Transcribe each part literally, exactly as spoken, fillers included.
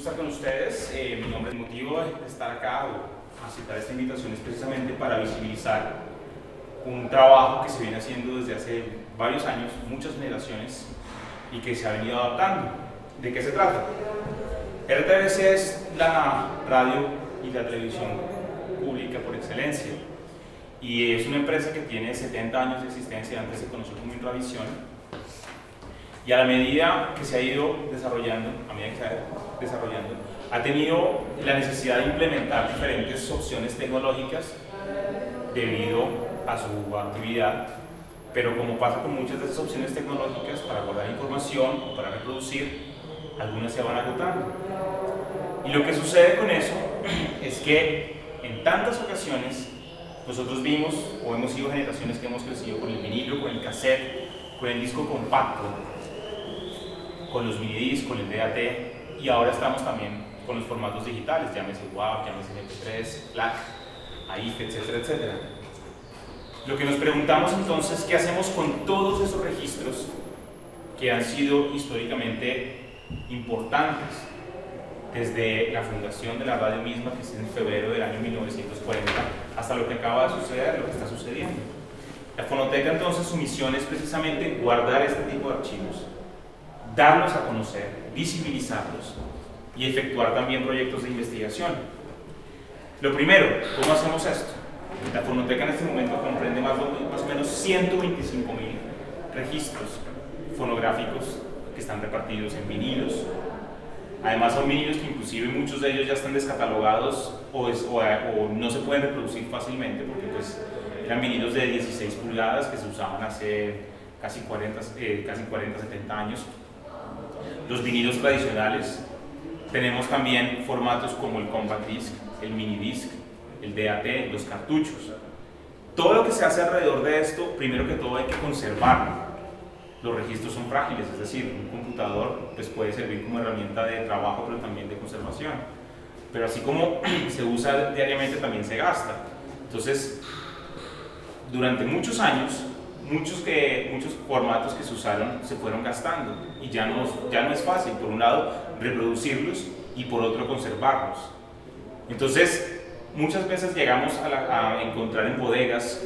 estar con ustedes. Eh, mi nombre, el motivo de estar acá o aceptar esta invitación es precisamente para visibilizar un trabajo que se viene haciendo desde hace varios años, muchas generaciones, y que se ha venido adaptando. ¿De qué se trata? R T V C es la radio y la televisión pública por excelencia, y es una empresa que tiene setenta años de existencia. Antes se conoció como Intravisión, y a la medida que se ha ido desarrollando, a medida que se ha ido desarrollando, ha tenido la necesidad de implementar diferentes opciones tecnológicas debido a su actividad, pero como pasa con muchas de esas opciones tecnológicas, para guardar información o para reproducir, algunas se van agotando. Y lo que sucede con eso es que en tantas ocasiones nosotros vimos o hemos sido generaciones que hemos crecido con el vinilo, con el cassette, con el disco compacto, con los minidiscs, con el D A T, y ahora estamos también con los formatos digitales, llámese WAV, llámese M P tres, FLAC, A I F, etcétera, etcétera. Lo que nos preguntamos entonces, ¿qué hacemos con todos esos registros que han sido históricamente importantes desde la fundación de la radio misma, que es en febrero del año mil novecientos cuarenta, hasta lo que acaba de suceder, lo que está sucediendo? La Fonoteca, entonces, su misión es precisamente guardar este tipo de archivos, darlos a conocer, visibilizarlos y efectuar también proyectos de investigación. Lo primero, ¿cómo hacemos esto? La Fonoteca en este momento comprende más o, más o menos ciento veinticinco mil registros fonográficos que están repartidos en vinilos. Además son vinilos que inclusive muchos de ellos ya están descatalogados o, es, o, o no se pueden reproducir fácilmente, porque pues eran vinilos de dieciséis pulgadas que se usaban hace casi cuarenta, eh, casi cuarenta, setenta años. Los vinilos tradicionales. Tenemos también formatos como el compact disc, el mini disc, el D A T, los cartuchos. Todo lo que se hace alrededor de esto, primero que todo hay que conservarlo. Los registros son frágiles, es decir, un computador pues, puede servir como herramienta de trabajo, pero también de conservación. Pero así como se usa diariamente, también se gasta. Entonces, durante muchos años, muchos, que, muchos formatos que se usaron se fueron gastando, y ya no, ya no es fácil, por un lado, reproducirlos y por otro, conservarlos. Entonces, muchas veces llegamos a, la, a encontrar en bodegas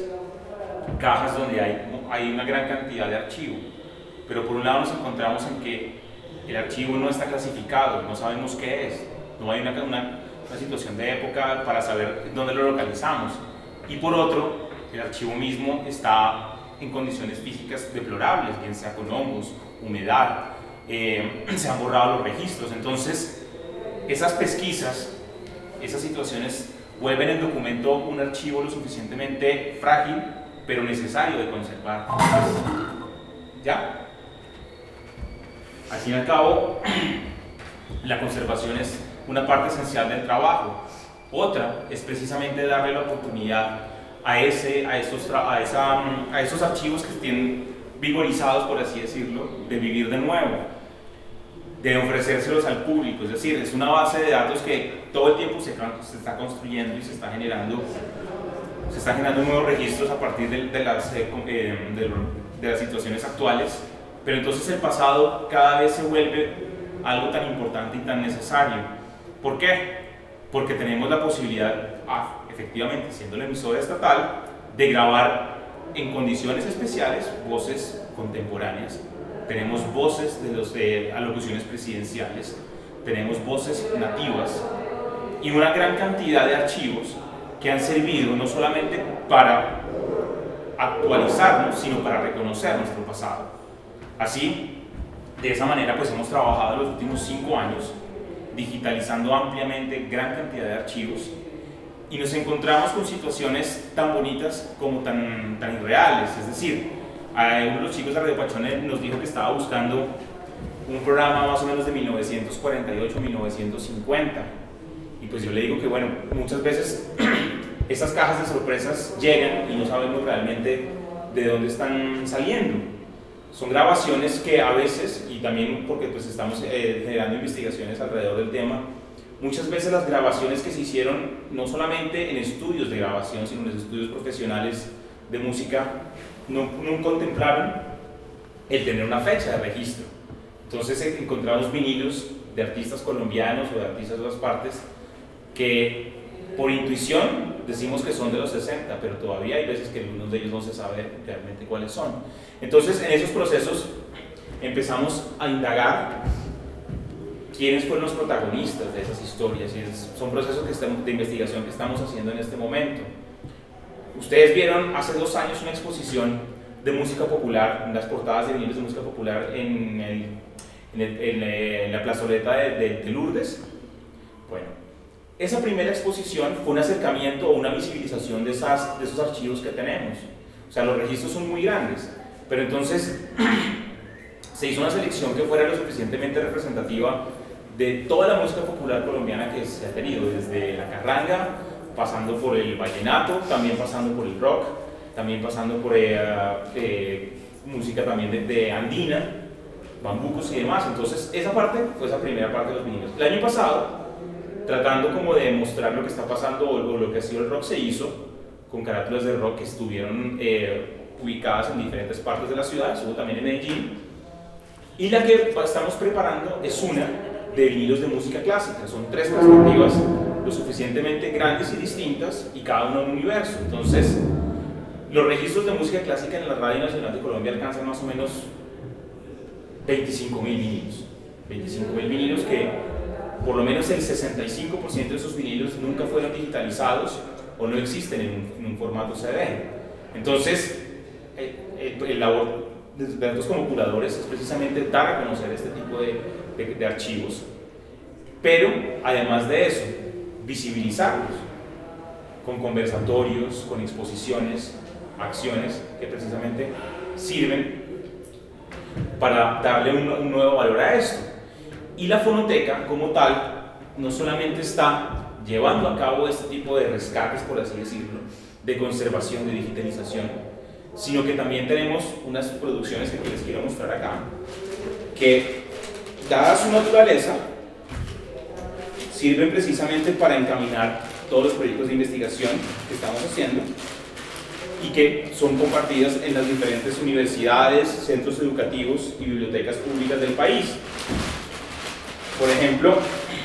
cajas donde hay, hay una gran cantidad de archivo, pero por un lado nos encontramos en que el archivo no está clasificado, no sabemos qué es, no hay una, una, una situación de época para saber dónde lo localizamos, y por otro, el archivo mismo está en condiciones físicas deplorables, bien sea con hongos, humedad, eh, se han borrado los registros. Entonces, esas pesquisas, esas situaciones vuelven el documento un archivo lo suficientemente frágil, pero necesario de conservar. ¿Ya? Al fin y al cabo, la conservación es una parte esencial del trabajo. Otra es precisamente darle la oportunidad a, ese, a, esos, a, esa, a esos archivos que estén vigorizados, por así decirlo, de vivir de nuevo, de ofrecérselos al público. Es decir, es una base de datos que todo el tiempo se, se está construyendo y se está generando, se están generando nuevos registros a partir de, de, las, eh, de, de las situaciones actuales, pero entonces el pasado cada vez se vuelve algo tan importante y tan necesario. ¿Por qué? Porque tenemos la posibilidad, ah, efectivamente, siendo la emisora estatal, de grabar en condiciones especiales voces contemporáneas. Tenemos voces de los de alocuciones presidenciales, tenemos voces nativas y una gran cantidad de archivos que han servido no solamente para actualizarnos, sino para reconocer nuestro pasado. Así, de esa manera, pues hemos trabajado los últimos cinco años digitalizando ampliamente gran cantidad de archivos, y nos encontramos con situaciones tan bonitas como tan, tan irreales. Es decir, uno de los chicos de Radio Pachones nos dijo que estaba buscando un programa más o menos de mil novecientos cuarenta y ocho a mil novecientos cincuenta, y pues yo le digo que bueno, muchas veces estas cajas de sorpresas llegan y no sabemos realmente de dónde están saliendo. Son grabaciones que a veces, y también porque pues estamos eh, generando investigaciones alrededor del tema, muchas veces las grabaciones que se hicieron no solamente en estudios de grabación, sino en los estudios profesionales de música, no, no contemplaron el tener una fecha de registro. Entonces encontramos vinilos de artistas colombianos o de artistas de otras partes que por intuición decimos que son de los sesenta, pero todavía hay veces que algunos de ellos no se sabe realmente cuáles son. Entonces, en esos procesos empezamos a indagar quiénes fueron los protagonistas de esas historias, y es, son procesos que estamos, de investigación que estamos haciendo en este momento. Ustedes vieron hace dos años una exposición de música popular, unas portadas de vinilos de música popular en, el, en, el, en, en la plazoleta de, de, de Lourdes. Bueno, esa primera exposición fue un acercamiento o una visibilización de, esas, de esos archivos que tenemos. O sea, los registros son muy grandes, pero entonces se hizo una selección que fuera lo suficientemente representativa de toda la música popular colombiana que se ha tenido, desde la carranga, pasando por el vallenato, también pasando por el rock, también pasando por eh, eh, música también de, de andina, bambucos y demás. Entonces esa parte fue esa primera parte de los vinilos. El año pasado, tratando como de mostrar lo que está pasando o, o lo que ha sido el rock, se hizo con carátulas de rock que estuvieron eh, ubicadas en diferentes partes de la ciudad, estuvo también en Medellín, y la que estamos preparando es una de vinilos de música clásica. Son tres perspectivas lo suficientemente grandes y distintas y cada uno en un universo. Entonces, los registros de música clásica en la Radio Nacional de Colombia alcanzan más o menos veinticinco mil vinilos. veinticinco mil vinilos que por lo menos el sesenta y cinco por ciento de esos vinilos nunca fueron digitalizados o no existen en un, en un formato C D. Entonces, el, el, el labor de nosotros como curadores es precisamente dar a conocer este tipo de, de, de archivos, pero además de eso, visibilizarlos con conversatorios, con exposiciones, acciones que precisamente sirven para darle un, un nuevo valor a esto. Y la fonoteca como tal no solamente está llevando a cabo este tipo de rescates, por así decirlo, de conservación, de digitalización, sino que también tenemos unas producciones que les quiero mostrar acá, que, dada su naturaleza, sirven precisamente para encaminar todos los proyectos de investigación que estamos haciendo y que son compartidas en las diferentes universidades, centros educativos y bibliotecas públicas del país. Por ejemplo,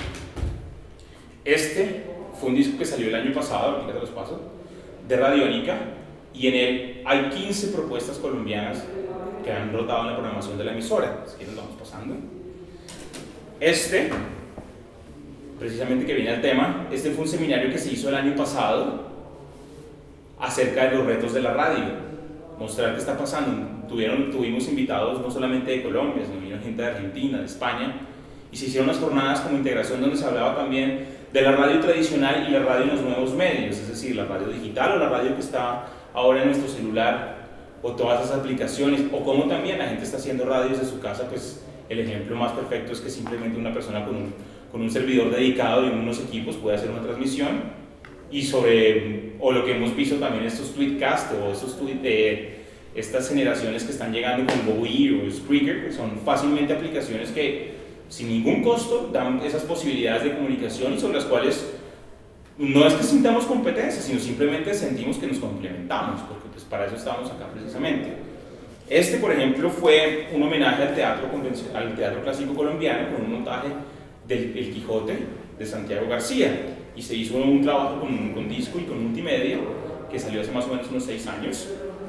este fue un disco que salió el año pasado, ahorita te los paso, de Radiónica, y en él hay quince propuestas colombianas que han rotado en la programación de la emisora. Así que nos vamos pasando. Este, precisamente que viene al tema, este fue un seminario que se hizo el año pasado acerca de los retos de la radio, mostrar qué está pasando. Tuvieron, tuvimos invitados no solamente de Colombia, sino vino gente de Argentina, de España, y se hicieron unas jornadas como integración donde se hablaba también de la radio tradicional y la radio en los nuevos medios, es decir, la radio digital o la radio que está ahora en nuestro celular, o todas esas aplicaciones, o cómo también la gente está haciendo radio desde su casa. Pues el ejemplo más perfecto es que simplemente una persona con un, con un servidor dedicado y unos equipos puede hacer una transmisión, y sobre, o lo que hemos visto también, estos tweetcasts o estos tweet, eh, estas generaciones que están llegando con GoEar o Spreaker, que son fácilmente aplicaciones que sin ningún costo dan esas posibilidades de comunicación y sobre las cuales no es que sintamos competencia, sino simplemente sentimos que nos complementamos, porque pues para eso estamos acá precisamente. Este, por ejemplo, fue un homenaje al teatro, al teatro clásico colombiano con un montaje del El Quijote de Santiago García, y se hizo un trabajo con, con disco y con multimedia que salió hace más o menos unos seis años.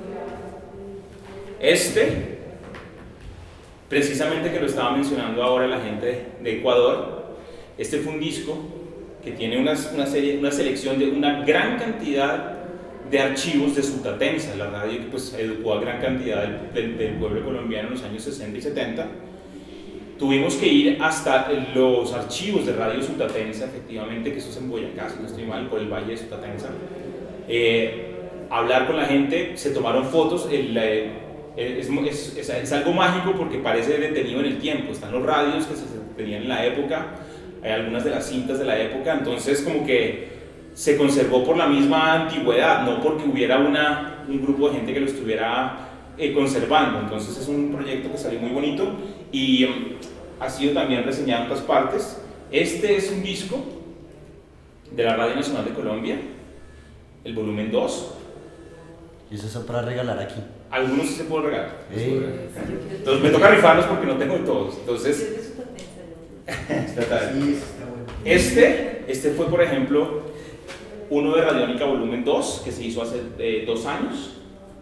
Este, precisamente que lo estaba mencionando ahora la gente de Ecuador, este fue un disco que tiene una, una, serie, una selección de una gran cantidad de archivos de Sutatensa, la radio que pues, educó a gran cantidad del, del, del pueblo colombiano en los años sesenta y setenta. Tuvimos que ir hasta los archivos de Radio Sutatensa, efectivamente, que eso es en Boyacá, si no estoy mal, por el Valle de Sutatensa. Eh, hablar con la gente, se tomaron fotos, el, el, es, es, es, es algo mágico porque parece detenido en el tiempo. Están los radios que se tenían en la época, hay algunas de las cintas de la época, entonces como que se conservó por la misma antigüedad, no porque hubiera una, un grupo de gente que lo estuviera eh, conservando. Entonces es un proyecto que salió muy bonito y um, ha sido también reseñado en otras partes. Este es un disco de la Radio Nacional de Colombia, el volumen dos. ¿Y eso es para regalar aquí? Algunos sí se pueden regalar. Hey. Entonces me toca rifarlos porque no tengo de todos. Entonces, Estatal. Sí, eso está bueno. Este, este fue, por ejemplo, uno de Radiónica Volumen dos, que se hizo hace eh, dos años.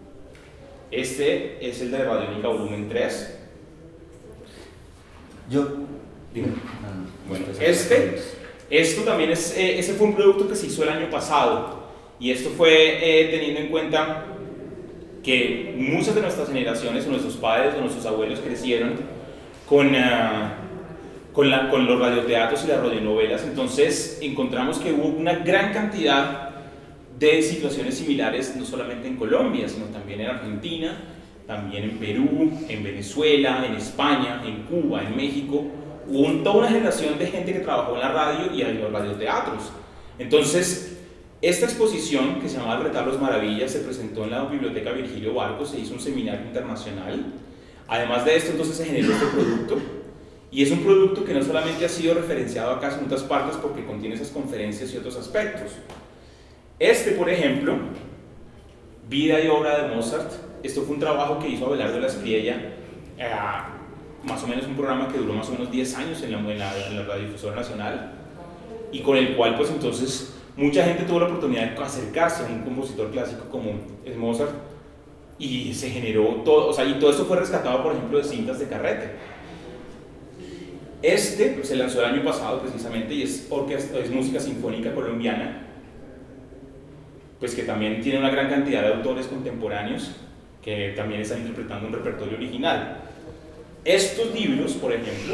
Este es el de Radiónica Volumen tres. Yo. Dime. Ah, no, Bueno, después este, hablamos. esto también es, eh, ese fue un producto que se hizo el año pasado. Y esto fue eh, teniendo en cuenta que muchas de nuestras generaciones, o nuestros padres, o nuestros abuelos crecieron con, uh, con, la, con los radioteatros y las radionovelas. Entonces encontramos que hubo una gran cantidad de situaciones similares, no solamente en Colombia, sino también en Argentina, también en Perú, en Venezuela, en España, en Cuba, en México. Hubo toda una generación de gente que trabajó en la radio y en los radioteatros. Entonces, esta exposición, que se llama El Retablos Maravillas, se presentó en la Biblioteca Virgilio Barcos, se hizo un seminario internacional. Además de esto, entonces se generó este producto, y es un producto que no solamente ha sido referenciado acá en otras partes porque contiene esas conferencias y otros aspectos. Este, por ejemplo, Vida y obra de Mozart, esto fue un trabajo que hizo Abelardo de la Espriella, eh, más o menos un programa que duró más o menos diez años en la, en la, en la Radiodifusora Nacional, y con el cual pues entonces mucha gente tuvo la oportunidad de acercarse a un compositor clásico como es Mozart, y se generó todo, o sea, y todo esto fue rescatado, por ejemplo, de cintas de carrete. Este pues, se lanzó el año pasado precisamente, y es, orquesta, es música sinfónica colombiana, pues que también tiene una gran cantidad de autores contemporáneos que también están interpretando un repertorio original. Estos libros, por ejemplo,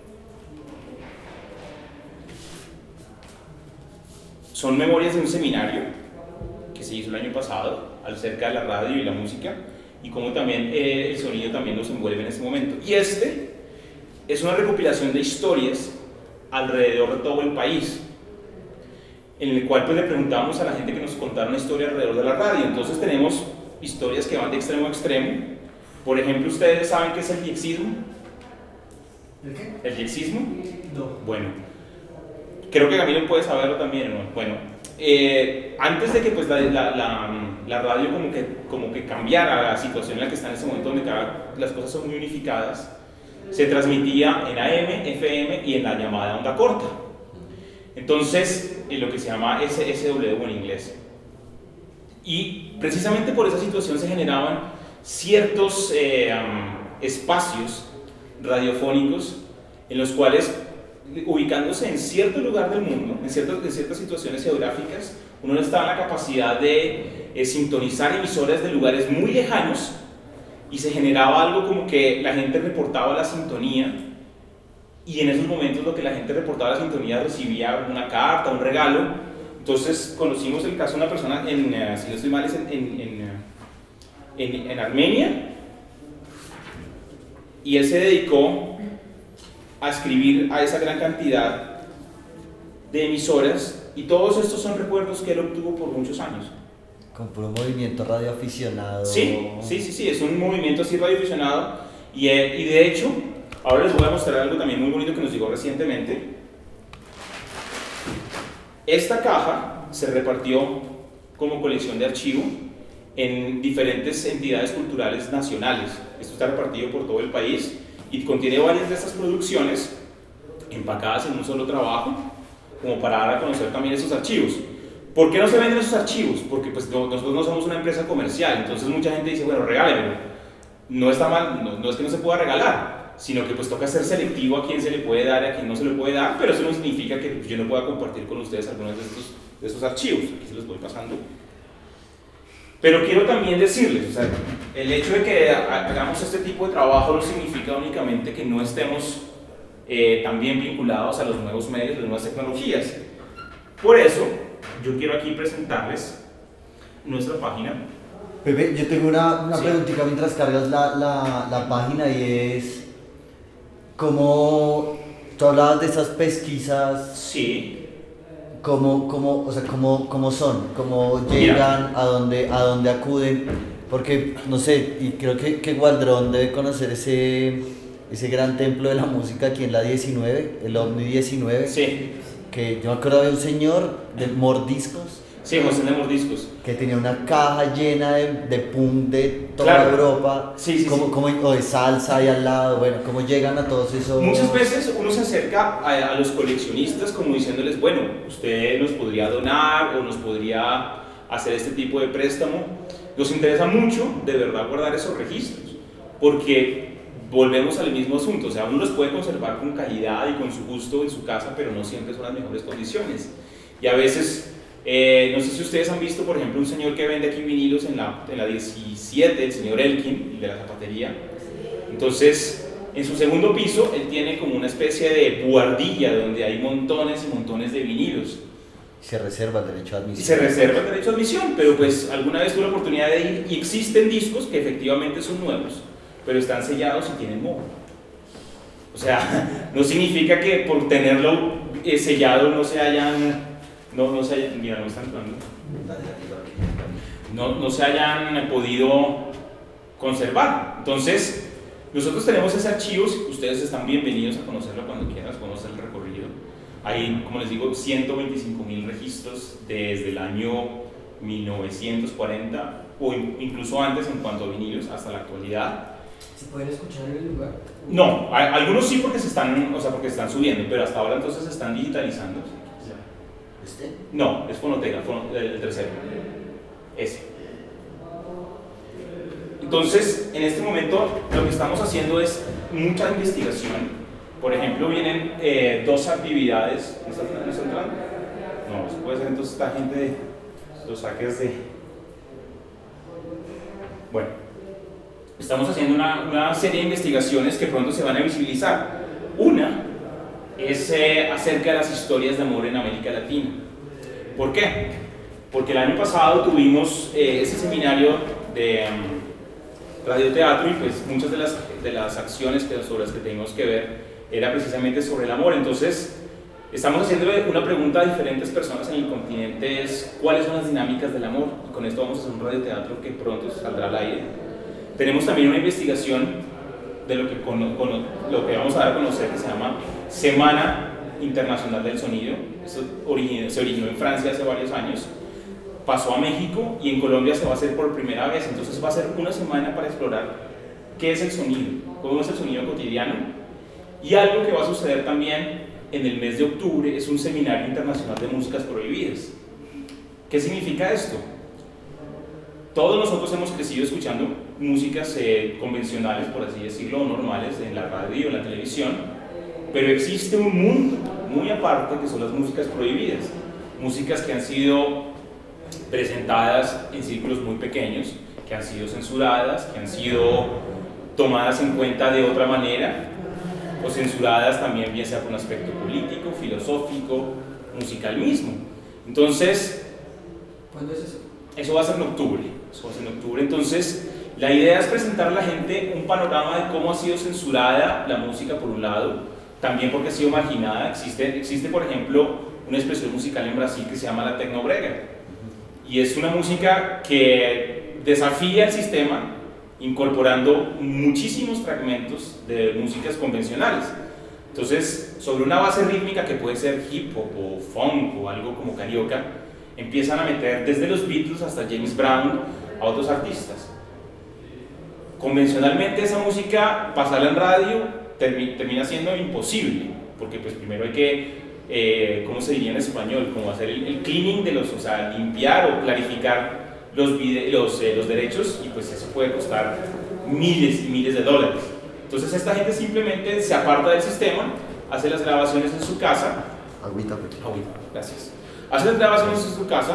son memorias de un seminario que se hizo el año pasado acerca de la radio y la música, y cómo también eh, el sonido también nos envuelve en este momento. Y este es una recopilación de historias alrededor de todo el país, en el cual pues le preguntamos a la gente que nos contara una historia alrededor de la radio. Entonces tenemos historias que van de extremo a extremo. Por ejemplo, ¿ustedes saben qué es el diexismo? ¿El qué? ¿El diexismo? No. Bueno, creo que Camilo puede saberlo también, ¿no? Bueno, eh, antes de que pues la, la, la, la radio como que, como que cambiara la situación en la que está en ese momento, donde cada, las cosas son muy unificadas, se transmitía en A M, F M y en la llamada onda corta. Entonces, en lo que se llama S S W en inglés. Y precisamente por esa situación se generaban ciertos eh, um, espacios radiofónicos en los cuales, ubicándose en cierto lugar del mundo, en ciertas, en ciertas situaciones geográficas, uno estaba en la capacidad de eh, sintonizar emisoras de lugares muy lejanos, y se generaba algo como que la gente reportaba la sintonía, y en esos momentos lo que la gente reportaba la sintonía recibía una carta, un regalo. Entonces conocimos el caso de una persona, en, uh, si no estoy mal, es en, en, en, en, en Armenia, y él se dedicó a escribir a esa gran cantidad de emisoras, y todos estos son recuerdos que él obtuvo por muchos años. Con puro movimiento radioaficionado. Sí, sí, sí, sí, es un movimiento así radioaficionado, y, eh, y de hecho, ahora les voy a mostrar algo también muy bonito que nos llegó recientemente. Esta caja se repartió como colección de archivo en diferentes entidades culturales nacionales. Esto está repartido por todo el país y contiene varias de estas producciones empacadas en un solo trabajo, como para dar a conocer también esos archivos. ¿Por qué no se venden esos archivos? Porque pues, no, nosotros no somos una empresa comercial, entonces mucha gente dice, bueno, regálemelo. No está mal, no, no es que no se pueda regalar, sino que pues toca ser selectivo a quién se le puede dar y a quién no se le puede dar, pero eso no significa que pues, yo no pueda compartir con ustedes algunos de estos, de estos archivos. Aquí se los voy pasando. Pero quiero también decirles, o sea, el hecho de que hagamos este tipo de trabajo no significa únicamente que no estemos eh, también vinculados a los nuevos medios, las nuevas tecnologías. Por eso, yo quiero aquí presentarles nuestra página. Pepe, yo tengo una, una Sí. preguntita mientras cargas la, la, la página, y es ¿cómo tú hablabas de esas pesquisas? Sí. ¿Cómo, cómo, o sea, cómo, cómo son? ¿Cómo llegan? ¿A dónde, a dónde acuden? Porque, no sé, y creo que, que Gualdrón debe conocer ese, ese gran templo de la música aquí en la diecinueve, el OVNI diecinueve. Sí. Que yo me acuerdo de un señor de Mordiscos. Sí, José de Mordiscos. Que tenía una caja llena de, de punk de toda Claro. Europa, Sí, sí, como, sí. como, o de salsa ahí al lado, bueno, cómo llegan a todos esos... Muchas veces uno se acerca a, a los coleccionistas como diciéndoles, bueno, usted nos podría donar o nos podría hacer este tipo de préstamo. Nos interesa mucho, de verdad, guardar esos registros, porque volvemos al mismo asunto, o sea, uno los puede conservar con calidad y con su gusto en su casa, pero no siempre son las mejores condiciones. Y a veces, eh, no sé si ustedes han visto, por ejemplo, un señor que vende aquí vinilos en la, en la diecisiete, el señor Elkin, el de la zapatería. Entonces, en su segundo piso, él tiene como una especie de buhardilla donde hay montones y montones de vinilos. Se reserva el derecho a Y admisión. se reserva el derecho a admisión, pero pues alguna vez tuve la oportunidad de ir y existen discos que efectivamente son nuevos, pero están sellados y tienen moho. O sea, no significa que por tenerlo eh, sellado no se hayan, no, no se hayan, mira, no están entrando. No, no se hayan podido conservar. Entonces, nosotros tenemos ese archivo, ustedes están bienvenidos a conocerlo cuando quieran, conocer el recorrido. Hay, como les digo, ciento veinticinco mil registros desde el año mil novecientos cuarenta o incluso antes en cuanto a vinilos hasta la actualidad. ¿Se pueden escuchar en el lugar? No, a- algunos sí porque se están, o sea, porque se están subiendo, pero hasta ahora entonces se están digitalizando. ¿Este? No, es Fonoteca, fono- el, el tercero. Ese. Entonces, en este momento lo que estamos haciendo es mucha investigación. Por ejemplo, vienen eh, dos actividades. ¿No está, no está entrando? No, eso puede ser entonces esta gente de los hackers de. Bueno, estamos haciendo una, una serie de investigaciones que pronto se van a visibilizar. Una es eh, acerca de las historias de amor en América Latina. ¿Por qué? Porque el año pasado tuvimos eh, ese seminario de um, radioteatro y pues muchas de las, de las acciones que, sobre las que tenemos que ver era precisamente sobre el amor. Entonces, estamos haciéndole una pregunta a diferentes personas en el continente, es ¿cuáles son las dinámicas del amor? Y con esto vamos a hacer un radioteatro que pronto saldrá al aire. Tenemos también una investigación de lo que, con, con, lo que vamos a dar a conocer que se llama Semana Internacional del Sonido. Eso origin, se originó en Francia hace varios años, pasó a México y en Colombia se va a hacer por primera vez. Entonces va a ser una semana para explorar qué es el sonido, cómo es el sonido cotidiano. Y algo que va a suceder también en el mes de octubre es un seminario internacional de músicas prohibidas. ¿Qué significa esto? Todos nosotros hemos crecido escuchando músicas eh, convencionales, por así decirlo, o normales, en la radio, en la televisión, pero existe un mundo muy aparte que son las músicas prohibidas. Músicas que han sido presentadas en círculos muy pequeños, que han sido censuradas, que han sido tomadas en cuenta de otra manera, o censuradas también bien sea por un aspecto político, filosófico, musical mismo. Entonces, ¿Cuándo es eso? eso va a ser en octubre, eso va a ser en octubre. Entonces, la idea es presentar a la gente un panorama de cómo ha sido censurada la música por un lado, también porque ha sido marginada. Existe, existe por ejemplo, una expresión musical en Brasil que se llama la tecnobrega, y es una música que desafía el sistema, incorporando muchísimos fragmentos de músicas convencionales. Entonces, sobre una base rítmica que puede ser hip hop o funk o algo como carioca, empiezan a meter desde los Beatles hasta James Brown a otros artistas. Convencionalmente esa música, pasarla en radio, termi termina siendo imposible, porque pues primero hay que, eh, ¿cómo se diría en español? Como hacer el, el cleaning de los, o sea, limpiar o clarificar los, los, eh, los derechos, y pues eso puede costar miles y miles de dólares. Entonces esta gente simplemente se aparta del sistema, hace las grabaciones en su casa. Agüita, porque... Agüita, gracias. Hace las grabaciones en su casa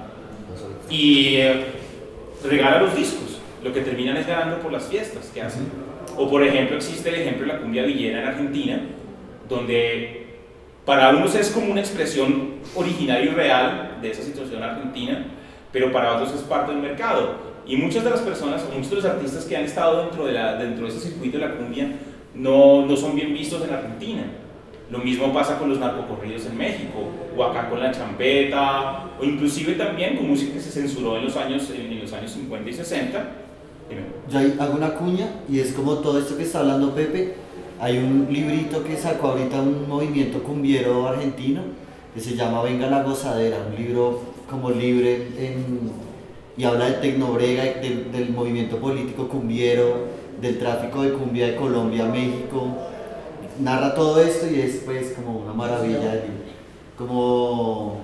y eh, regala los discos. Lo que terminan es ganando por las fiestas que hacen. O por ejemplo, existe el ejemplo de la cumbia villera en Argentina, donde para unos es como una expresión original y real de esa situación argentina, pero para otros es parte del mercado. Y muchas de las personas, o muchos de los artistas que han estado dentro de, la, dentro de ese circuito de la cumbia no, no son bien vistos en Argentina. Lo mismo pasa con los narcocorridos en México, o acá con la champeta, o inclusive también con música que se censuró en los años, en, en los años cincuenta y sesenta. Dime. Yo ahí hago una cuña y es como todo esto que está hablando Pepe. Hay un librito que sacó ahorita un movimiento cumbiero argentino que se llama Venga la Gozadera, un libro como libre en, y habla de tecnobrega, del, del movimiento político cumbiero, del tráfico de cumbia de Colombia a México. Narra todo esto y es pues como una maravilla de libro. Como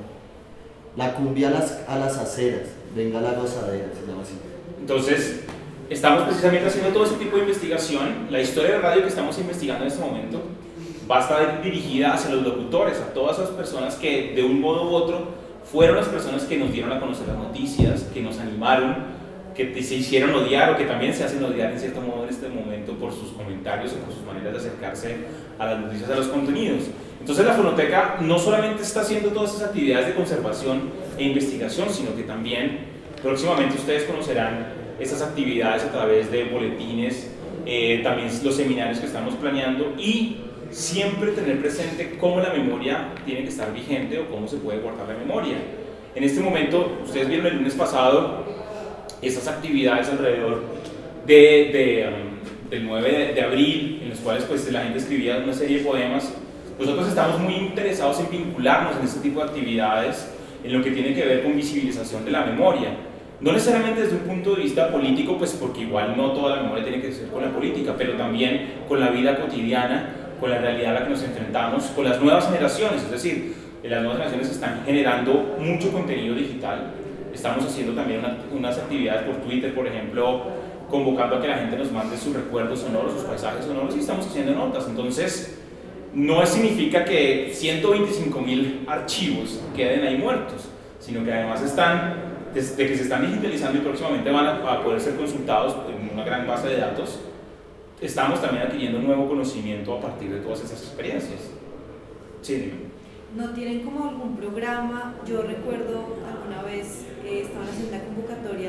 la cumbia a las, a las aceras, venga la gozadera, se llama así. Entonces, estamos precisamente haciendo todo ese tipo de investigación. La historia de radio que estamos investigando en este momento va a estar dirigida hacia los locutores, a todas esas personas que de un modo u otro fueron las personas que nos dieron a conocer las noticias, que nos animaron, que se hicieron odiar o que también se hacen odiar en cierto modo en este momento por sus comentarios o por sus maneras de acercarse a las noticias, a los contenidos. Entonces la Fonoteca no solamente está haciendo todas esas actividades de conservación e investigación, sino que también próximamente ustedes conocerán esas actividades a través de boletines, eh, también los seminarios que estamos planeando y siempre tener presente cómo la memoria tiene que estar vigente o cómo se puede guardar la memoria. En este momento, ustedes vieron el lunes pasado esas actividades alrededor de, de, um, del nueve de, de abril, en los cuales pues, la gente escribía una serie de poemas. Nosotros estamos muy interesados en vincularnos en este tipo de actividades, en lo que tiene que ver con visibilización de la memoria. No necesariamente desde un punto de vista político, pues porque igual no toda la memoria tiene que ser con la política, pero también con la vida cotidiana, con la realidad a la que nos enfrentamos, con las nuevas generaciones. Es decir, las nuevas generaciones están generando mucho contenido digital. Estamos haciendo también una, unas actividades por Twitter, por ejemplo, convocando a que la gente nos mande sus recuerdos sonoros, sus paisajes sonoros, y estamos haciendo notas. Entonces, no significa que ciento veinticinco mil archivos queden ahí muertos, sino que además están, desde que se están digitalizando y próximamente van a, a poder ser consultados en una gran base de datos, estamos también adquiriendo nuevo conocimiento a partir de todas esas experiencias. Sí, dime. ¿No tienen como algún programa? Yo recuerdo alguna vez que estaban haciendo una convocatoria,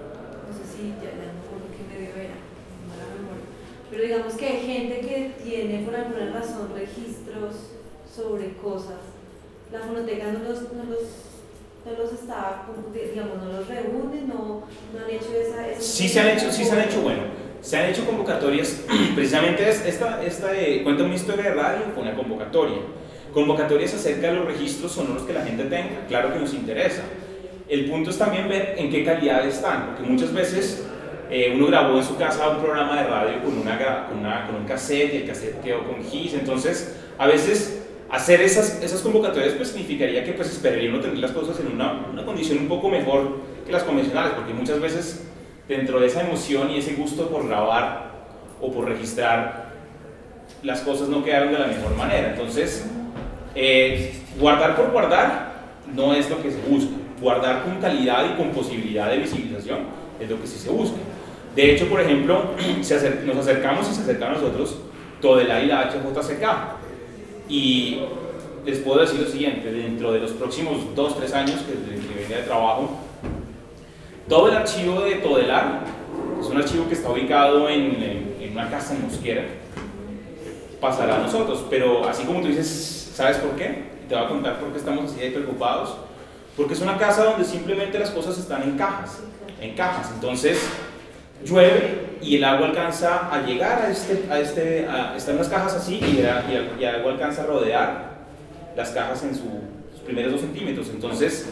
no sé si ya no me acuerdo qué medio era, no la memoria, pero digamos que hay gente que tiene por alguna razón registros sobre cosas. La Fonoteca no los, no los, no los está, digamos, no los reúne, no, no han hecho esa... esa sí se han hecho, sí se han hecho, bueno, se han hecho convocatorias, precisamente esta, esta de Cuéntame una historia de radio fue una convocatoria. Convocatorias acerca de los registros sonoros que la gente tenga, claro que nos interesa. El punto es también ver en qué calidad están, porque muchas veces eh, uno grabó en su casa un programa de radio con, una, con, una, con un cassette y el cassette quedó con Gis, entonces a veces hacer esas, esas convocatorias pues significaría que pues esperaría uno tener las cosas en una, una condición un poco mejor que las convencionales, porque muchas veces dentro de esa emoción y ese gusto por grabar o por registrar, las cosas no quedaron de la mejor manera. Entonces, Eh, guardar por guardar no es lo que se busca. Guardar con calidad y con posibilidad de visibilización es lo que sí se busca. De hecho, por ejemplo, se acer nos acercamos y se acerca a nosotros Todelá y la H J C K. Y les puedo decir lo siguiente: dentro de los próximos dos, tres años que, que venga de trabajo, todo el archivo de Todelá, que es un archivo que está ubicado en, en, en una casa en Mosquera, pasará a nosotros. Pero así como tú dices, ¿sabes por qué? Y te voy a contar por qué estamos así de preocupados. Porque es una casa donde simplemente las cosas están en cajas, en cajas. Entonces llueve y el agua alcanza a llegar a este, a este, a, están las cajas así y el, y, el, y el agua alcanza a rodear las cajas en su, sus primeros dos centímetros. Entonces,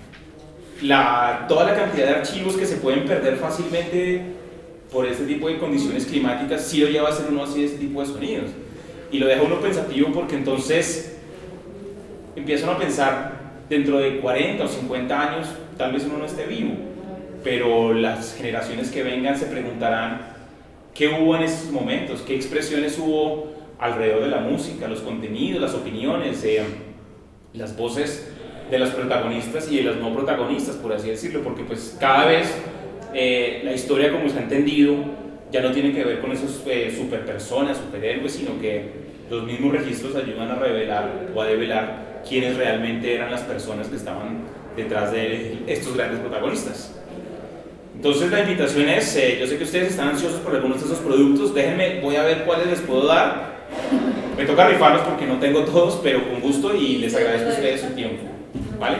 la, toda la cantidad de archivos que se pueden perder fácilmente por este tipo de condiciones climáticas sí lo lleva a hacer uno así de ese tipo de sonidos. Y lo deja uno pensativo porque entonces empiezan a pensar, dentro de cuarenta o cincuenta años tal vez uno no esté vivo, pero las generaciones que vengan se preguntarán qué hubo en esos momentos, qué expresiones hubo alrededor de la música, los contenidos, las opiniones, eh, las voces de los protagonistas y de los no protagonistas, por así decirlo, porque pues cada vez eh, la historia como se ha entendido ya no tiene que ver con esos eh, superpersonas, superhéroes, sino que los mismos registros ayudan a revelar o a develar quiénes realmente eran las personas que estaban detrás de estos grandes protagonistas. Entonces la invitación es, eh, yo sé que ustedes están ansiosos por algunos de esos productos, déjenme, voy a ver cuáles les puedo dar. Me toca rifarlos porque no tengo todos, pero con gusto, y les agradezco a ustedes su tiempo. ¿Vale?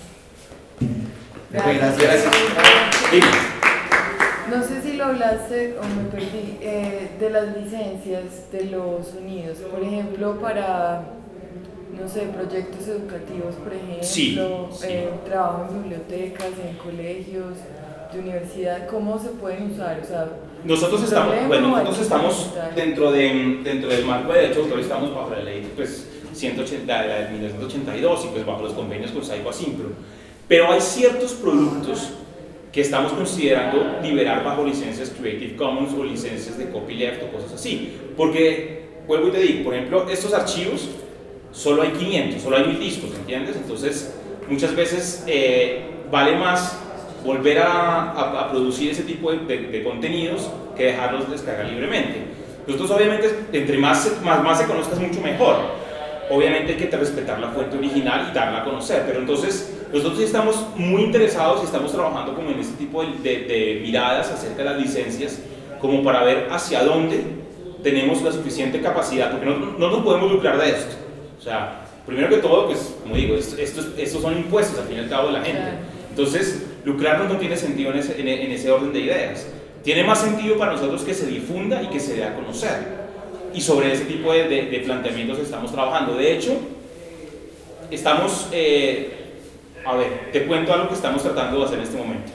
Gracias. Gracias. Dime. No sé si lo hablaste o me perdí, eh, de las licencias de los sonidos. Por ejemplo, para no sé, proyectos educativos, por ejemplo, Sí, sí. Eh, trabajo en bibliotecas, en colegios, de universidad, ¿cómo se pueden usar? O sea, Nosotros estamos, ¿problema bueno, o hay nosotros que estamos preguntar? dentro, de, dentro del marco de derecho de autor, estamos bajo la ley pues, ciento ochenta, la de mil novecientos ochenta y dos y pues bajo los convenios con Saico Asincro. Pero hay ciertos productos que estamos considerando liberar bajo licencias Creative Commons o licencias de copyleft o cosas así. Porque, vuelvo y te digo, por ejemplo, estos archivos solo hay quinientos, solo hay mil discos, ¿entiendes? Entonces, muchas veces eh, vale más volver a, a, a producir ese tipo de, de, de contenidos que dejarlos descargar libremente. Nosotros, obviamente, entre más, más, más se conozcas, mucho mejor. Obviamente hay que respetar la fuente original y darla a conocer, pero entonces nosotros estamos muy interesados y estamos trabajando como en este tipo de, de, de miradas acerca de las licencias, como para ver hacia dónde tenemos la suficiente capacidad, porque no, no nos podemos lucrar de esto. O sea, primero que todo, pues, como digo, estos, estos, estos son impuestos al fin y al cabo de la gente. Entonces, lucrarnos no tiene sentido en ese, en, en ese orden de ideas. Tiene más sentido para nosotros que se difunda y que se dé a conocer. Y sobre ese tipo de, de, de planteamientos estamos trabajando. De hecho, estamos, eh, a ver, te cuento algo que estamos tratando de hacer en este momento.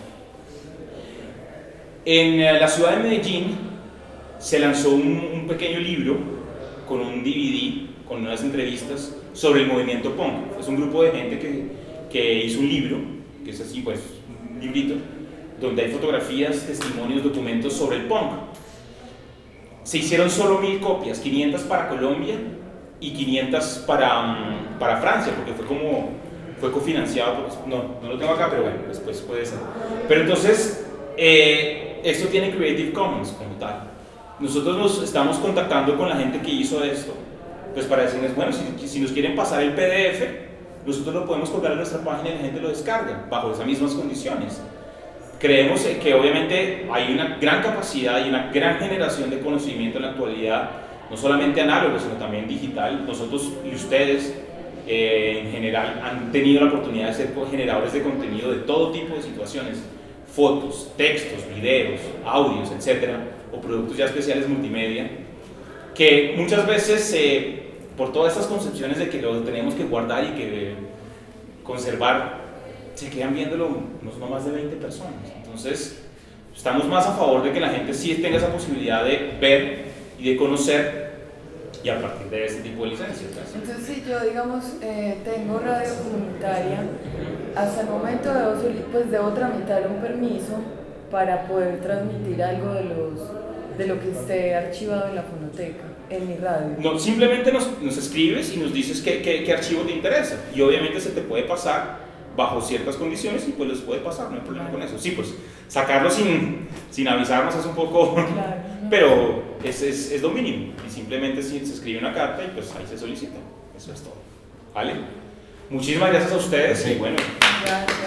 En eh, la ciudad de Medellín se lanzó un, un pequeño libro con un D V D, con unas entrevistas sobre el movimiento punk. Es un grupo de gente que, que hizo un libro, que es así, pues, un librito, donde hay fotografías, testimonios, documentos sobre el punk. Se hicieron solo mil copias, quinientas para Colombia y quinientas para, um, para Francia, porque fue como, fue cofinanciado, por, no, no lo tengo acá, pero bueno, después puede ser. Pero entonces, eh, esto tiene Creative Commons como tal. Nosotros nos estamos contactando con la gente que hizo esto, pues para decirles, bueno, si, si nos quieren pasar el P D F, nosotros lo podemos colgar en nuestra página y la gente lo descarga, bajo esas mismas condiciones. Creemos que obviamente hay una gran capacidad y una gran generación de conocimiento en la actualidad, no solamente análogo, sino también digital. Nosotros y ustedes eh, en general han tenido la oportunidad de ser generadores de contenido de todo tipo de situaciones, fotos, textos, videos, audios, etcétera, o productos ya especiales multimedia, que muchas veces eh, por todas estas concepciones de que lo tenemos que guardar y que conservar, se quedan viéndolo no más de veinte personas. Entonces, estamos más a favor de que la gente sí tenga esa posibilidad de ver y de conocer, y a partir de este tipo de licencias. ¿Sí? Entonces, si yo, digamos, eh, tengo radio comunitaria, hasta el momento debo, pues, debo tramitar un permiso para poder transmitir algo de, los, de lo que esté archivado en la fonoteca, en mi radio. No, simplemente nos, nos escribes y nos dices qué, qué, qué archivo te interesa, y obviamente se te puede pasar bajo ciertas condiciones y pues les puede pasar, no hay problema con eso. Sí, pues sacarlo sin, sin avisarnos es un poco, claro, no. Pero es, es, es lo mínimo, y simplemente se escribe una carta y pues ahí se solicita, eso es todo, ¿vale? Muchísimas gracias a ustedes, sí. Y bueno. Gracias.